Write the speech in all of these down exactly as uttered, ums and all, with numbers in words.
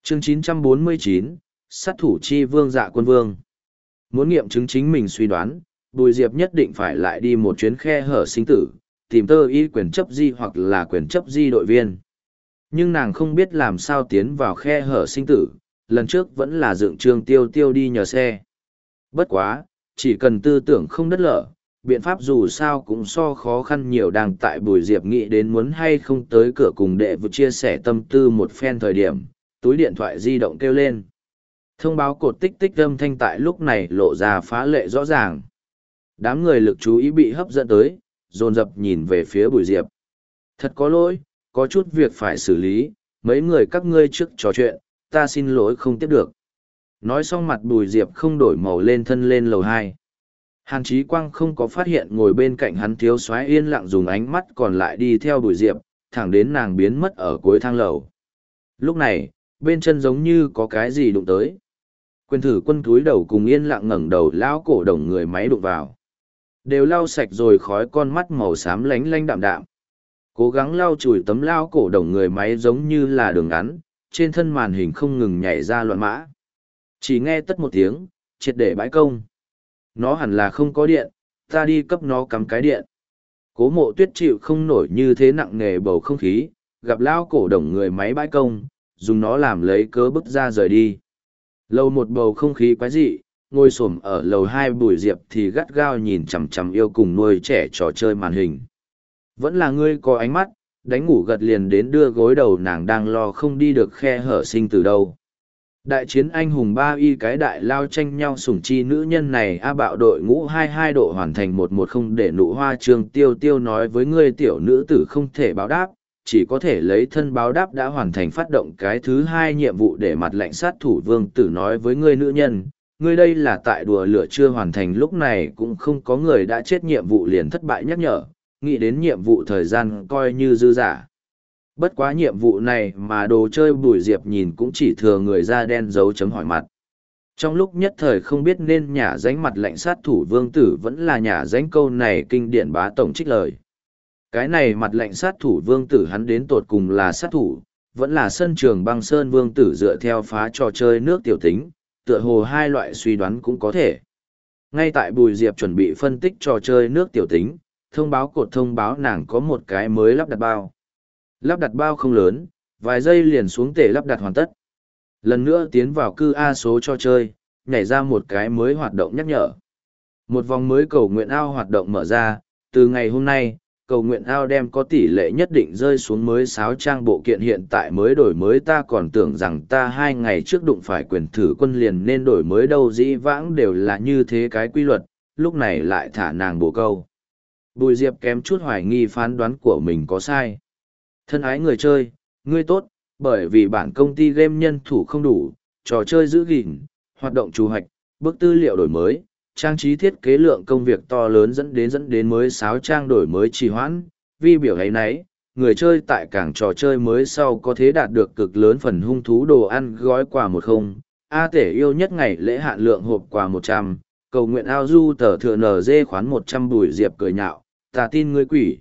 Chương chín trăm bốn mươi chín, sát thủ chi vương Dạ Quân Vương. Muốn nghiệm chứng chính mình suy đoán, Bùi Diệp nhất định phải lại đi một chuyến khe hở sinh tử, tìm tơ y quyền chấp di hoặc là quyền chấp di đội viên. Nhưng nàng không biết làm sao tiến vào khe hở sinh tử, lần trước vẫn là dựng Trương Tiêu Tiêu đi nhờ xe. Bất quá, chỉ cần tư tưởng không đất lở, biện pháp dù sao cũng so khó khăn nhiều. Đang tại Bùi Diệp nghĩ đến muốn hay không tới cửa cùng đệ vừa chia sẻ tâm tư một phen thời điểm, túi điện thoại di động kêu lên. Thông báo cột tích tích âm thanh tại lúc này lộ ra phá lệ rõ ràng. Đám người lực chú ý bị hấp dẫn tới, dồn dập nhìn về phía Bùi Diệp. Thật có lỗi, có chút việc phải xử lý, mấy người các ngươi trước trò chuyện, ta xin lỗi không tiếp được. Nói xong mặt Bùi Diệp không đổi màu lên thân lên lầu hai. Hàn Chí Quang không có phát hiện ngồi bên cạnh hắn thiếu soái yên lặng dùng ánh mắt còn lại đi theo Bùi Diệp, thẳng đến nàng biến mất ở cuối thang lầu. Lúc này, bên chân giống như có cái gì đụng tới. Quyền thử quân cúi đầu cùng yên lặng ngẩng đầu lão cổ đồng người máy đụng vào. Đều lau sạch rồi khói con mắt màu xám lánh lánh đạm đạm. Cố gắng lau chùi tấm lao cổ đồng người máy giống như là đường ngắn, trên thân màn hình không ngừng nhảy ra loạn mã. Chỉ nghe tất một tiếng, triệt để bãi công. Nó hẳn là không có điện, ta đi cấp nó cắm cái điện. Cố Mộ Tuyết chịu không nổi như thế nặng nề bầu không khí, gặp lao cổ đồng người máy bãi công, dùng nó làm lấy cớ bức ra rời đi. Lầu một bầu không khí quái dị, ngồi xổm ở lầu hai Bùi Diệp thì gắt gao nhìn chằm chằm yêu cùng nuôi trẻ trò chơi màn hình. Vẫn là ngươi có ánh mắt, đánh ngủ gật liền đến đưa gối đầu nàng đang lo không đi được khe hở sinh từ đâu. Đại chiến anh hùng ba y cái đại lao tranh nhau sủng chi nữ nhân này a bạo đội ngũ hai hai độ hoàn thành một một không để nụ hoa Trương Tiêu Tiêu nói với ngươi tiểu nữ tử không thể báo đáp, chỉ có thể lấy thân báo đáp đã hoàn thành phát động cái thứ hai nhiệm vụ để mặt lệnh sát thủ vương tử nói với ngươi nữ nhân, ngươi đây là tại đùa lửa chưa hoàn thành lúc này cũng không có người đã chết nhiệm vụ liền thất bại nhắc nhở, nghĩ đến nhiệm vụ thời gian coi như dư giả. Bất quá nhiệm vụ này mà đồ chơi Bùi Diệp nhìn cũng chỉ thừa người da đen dấu chấm hỏi mặt. Trong lúc nhất thời không biết nên nhả danh mặt lệnh sát thủ vương tử vẫn là nhả danh câu này kinh điển bá tổng trích lời. Cái này mặt lệnh sát thủ vương tử hắn đến tột cùng là sát thủ, vẫn là sân trường băng sơn vương tử dựa theo phá trò chơi nước tiểu tính, tựa hồ hai loại suy đoán cũng có thể. Ngay tại Bùi Diệp chuẩn bị phân tích trò chơi nước tiểu tính, thông báo cột thông báo nàng có một cái mới lắp đặt bao. Lắp đặt bao không lớn, vài giây liền xuống tể lắp đặt hoàn tất. Lần nữa tiến vào cư A số cho chơi, nhảy ra một cái mới hoạt động nhắc nhở. Một vòng mới cầu nguyện ao hoạt động mở ra, từ ngày hôm nay, cầu nguyện ao đem có tỷ lệ nhất định rơi xuống mới sáo trang bộ kiện hiện tại mới đổi mới ta còn tưởng rằng ta hai ngày trước đụng phải quyền thử quân liền nên đổi mới đâu dĩ vãng đều là như thế cái quy luật, lúc này lại thả nàng bổ câu. Bùi Diệp kém chút hoài nghi phán đoán của mình có sai. Thân ái người chơi, ngươi tốt, bởi vì bản công ty game nhân thủ không đủ, trò chơi giữ gìn, hoạt động chủ hoạch, bước tư liệu đổi mới, trang trí thiết kế lượng công việc to lớn dẫn đến dẫn đến mới sáo trang đổi mới trì hoãn, vi biểu ấy nấy, người chơi tại cảng trò chơi mới sau có thể đạt được cực lớn phần hung thú đồ ăn gói quà một không, A tể yêu nhất ngày lễ hạn lượng hộp quà một trăm, cầu nguyện ao du tờ thừa nờ dê khoán một trăm Bùi Diệp cười nhạo, ta tin ngươi quỷ.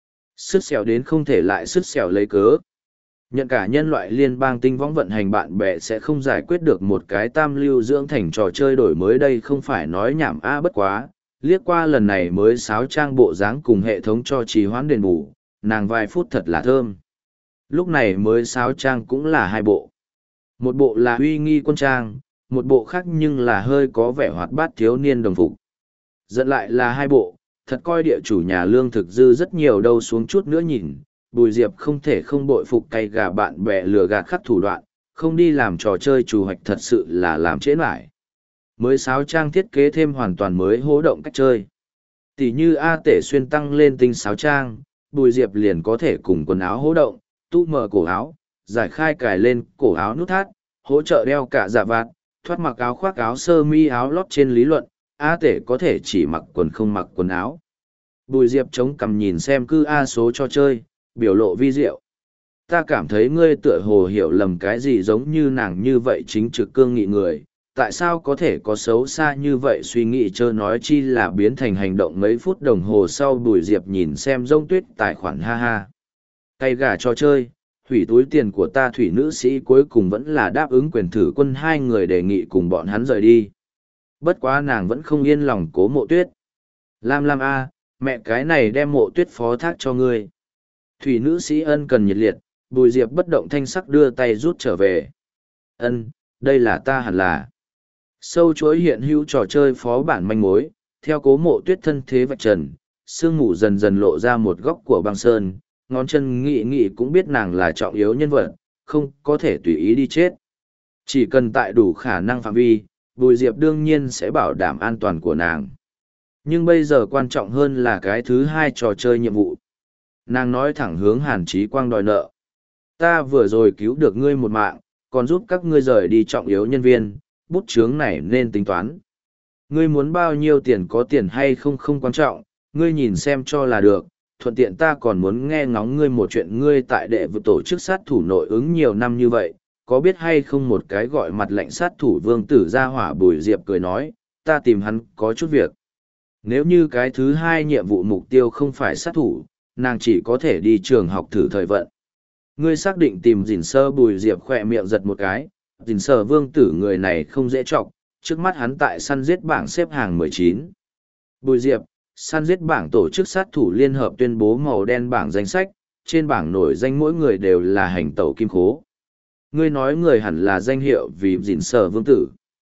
Sứt xẻo đến không thể lại sứt xẻo lấy cớ. Nhận cả nhân loại liên bang tinh võng vận hành bạn bè sẽ không giải quyết được một cái tam lưu dưỡng thành trò chơi đổi mới đây không phải nói nhảm a bất quá, liếc qua lần này mới sáo trang bộ dáng cùng hệ thống cho trì hoãn đền bù, nàng vài phút thật là thơm. Lúc này mới sáo trang cũng là hai bộ. Một bộ là uy nghi quân trang, một bộ khác nhưng là hơi có vẻ hoạt bát thiếu niên đồng phục. Dẫn lại là hai bộ, thật coi địa chủ nhà lương thực dư rất nhiều đâu xuống chút nữa nhìn, Bùi Diệp không thể không bội phục cay gà bạn bè lừa gạt khắc thủ đoạn, không đi làm trò chơi chủ hoạch thật sự là làm trễ nải. Mới sáo trang thiết kế thêm hoàn toàn mới hố động cách chơi. Tỷ như A tể xuyên tăng lên tinh sáo trang, Bùi Diệp liền có thể cùng quần áo hố động, tu mở cổ áo, giải khai cài lên cổ áo nút thắt, hỗ trợ đeo cả dạ vạt, thoát mặc áo khoác áo sơ mi áo lót trên lý luận, A tể có thể chỉ mặc quần không mặc quần áo. Bùi Diệp chống cằm nhìn xem cư A số cho chơi, biểu lộ vi diệu. Ta cảm thấy ngươi tựa hồ hiểu lầm cái gì giống như nàng như vậy chính trực cương nghị người, tại sao có thể có xấu xa như vậy suy nghĩ chớ nói chi là biến thành hành động mấy phút đồng hồ sau Bùi Diệp nhìn xem rông tuyết tài khoản ha ha. Cây gà cho chơi, hủy túi tiền của ta thủy nữ sĩ cuối cùng vẫn là đáp ứng quyền thử quân hai người đề nghị cùng bọn hắn rời đi. Bất quá nàng vẫn không yên lòng cố Mộ Tuyết. Lam Lam a, mẹ cái này đem Mộ Tuyết phó thác cho ngươi. Thủy nữ sĩ ân cần nhiệt liệt, Bùi Diệp bất động thanh sắc đưa tay rút trở về. Ân, đây là ta hẳn là. Sâu chuỗi hiện hữu trò chơi phó bản manh mối, theo cố Mộ Tuyết thân thế vạch trần, sương mù dần dần lộ ra một góc của băng sơn, ngón chân nghị nghị cũng biết nàng là trọng yếu nhân vật, không có thể tùy ý đi chết. Chỉ cần tại đủ khả năng phạm vi, Bùi Diệp đương nhiên sẽ bảo đảm an toàn của nàng. Nhưng bây giờ quan trọng hơn là cái thứ hai trò chơi nhiệm vụ. Nàng nói thẳng hướng Hàn Chí Quang đòi nợ. Ta vừa rồi cứu được ngươi một mạng, còn giúp các ngươi rời đi trọng yếu nhân viên, bút chướng này nên tính toán. Ngươi muốn bao nhiêu tiền có tiền hay không không quan trọng, ngươi nhìn xem cho là được, thuận tiện ta còn muốn nghe ngóng ngươi một chuyện. Ngươi tại đệ vụ tổ chức sát thủ nội ứng nhiều năm như vậy, có biết hay không một cái gọi mặt lệnh sát thủ Vương Tử Gia Hỏa? Bùi Diệp cười nói, ta tìm hắn có chút việc. Nếu như cái thứ hai nhiệm vụ mục tiêu không phải sát thủ, nàng chỉ có thể đi trường học thử thời vận. Ngươi xác định tìm Dình Sơ? Bùi Diệp khỏe miệng giật một cái, Dình Sơ Vương Tử người này không dễ chọc, trước mắt hắn tại săn giết bảng xếp hàng mười chín. Bùi Diệp, săn giết bảng tổ chức sát thủ liên hợp tuyên bố màu đen bảng danh sách, trên bảng nổi danh mỗi người đều là hành tẩu kim khố. Ngươi nói người hẳn là danh hiệu vì Dình Sơ Vương Tử.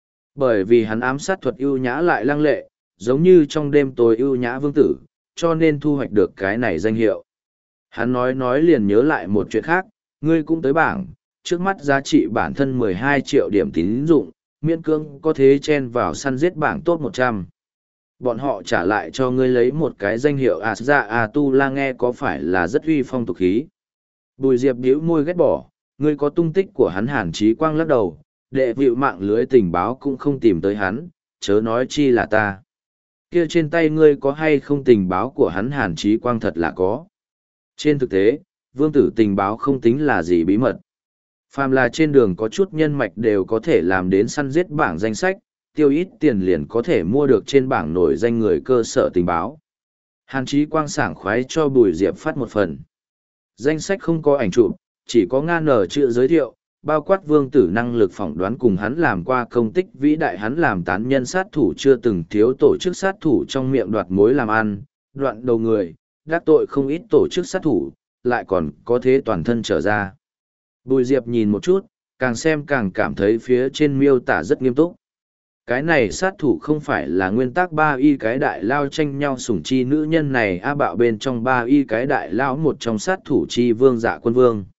Bởi vì hắn ám sát thuật ưu nhã lại lăng lệ, giống như trong đêm tối ưu nhã vương tử, cho nên thu hoạch được cái này danh hiệu. Hắn nói nói liền nhớ lại một chuyện khác, ngươi cũng tới bảng, trước mắt giá trị bản thân mười hai triệu điểm tín dụng, miễn cưỡng có thế chen vào săn giết bảng top một trăm. Bọn họ trả lại cho ngươi lấy một cái danh hiệu Asja Atula, nghe có phải là rất uy phong tục khí. Bùi Diệp bĩu môi ghét bỏ, ngươi có tung tích của hắn? Hàn Chí Quang lắc đầu, đệ vịu mạng lưới tình báo cũng không tìm tới hắn, chớ nói chi là ta. Kia trên tay ngươi có hay không tình báo của hắn? Hàn Chí Quang thật là có. Trên thực tế, vương tử tình báo không tính là gì bí mật. Phàm là trên đường có chút nhân mạch đều có thể làm đến săn giết bảng danh sách, tiêu ít tiền liền có thể mua được trên bảng nổi danh người cơ sở tình báo. Hàn Chí Quang sảng khoái cho Bùi Diệp phát một phần. Danh sách không có ảnh chụp, chỉ có ngàn nở chữ giới thiệu, bao quát vương tử năng lực phỏng đoán cùng hắn làm qua công tích vĩ đại. Hắn làm tán nhân sát thủ chưa từng thiếu tổ chức sát thủ trong miệng đoạt mối làm ăn, đoạn đầu người, đắc tội không ít tổ chức sát thủ, lại còn có thế toàn thân trở ra. Bùi Diệp nhìn một chút, càng xem càng cảm thấy phía trên miêu tả rất nghiêm túc. Cái này sát thủ không phải là nguyên tắc ba y cái đại lao tranh nhau sủng chi nữ nhân này a bạo bên trong ba y cái đại lao một trong sát thủ chi Vương Dạ Quân Vương.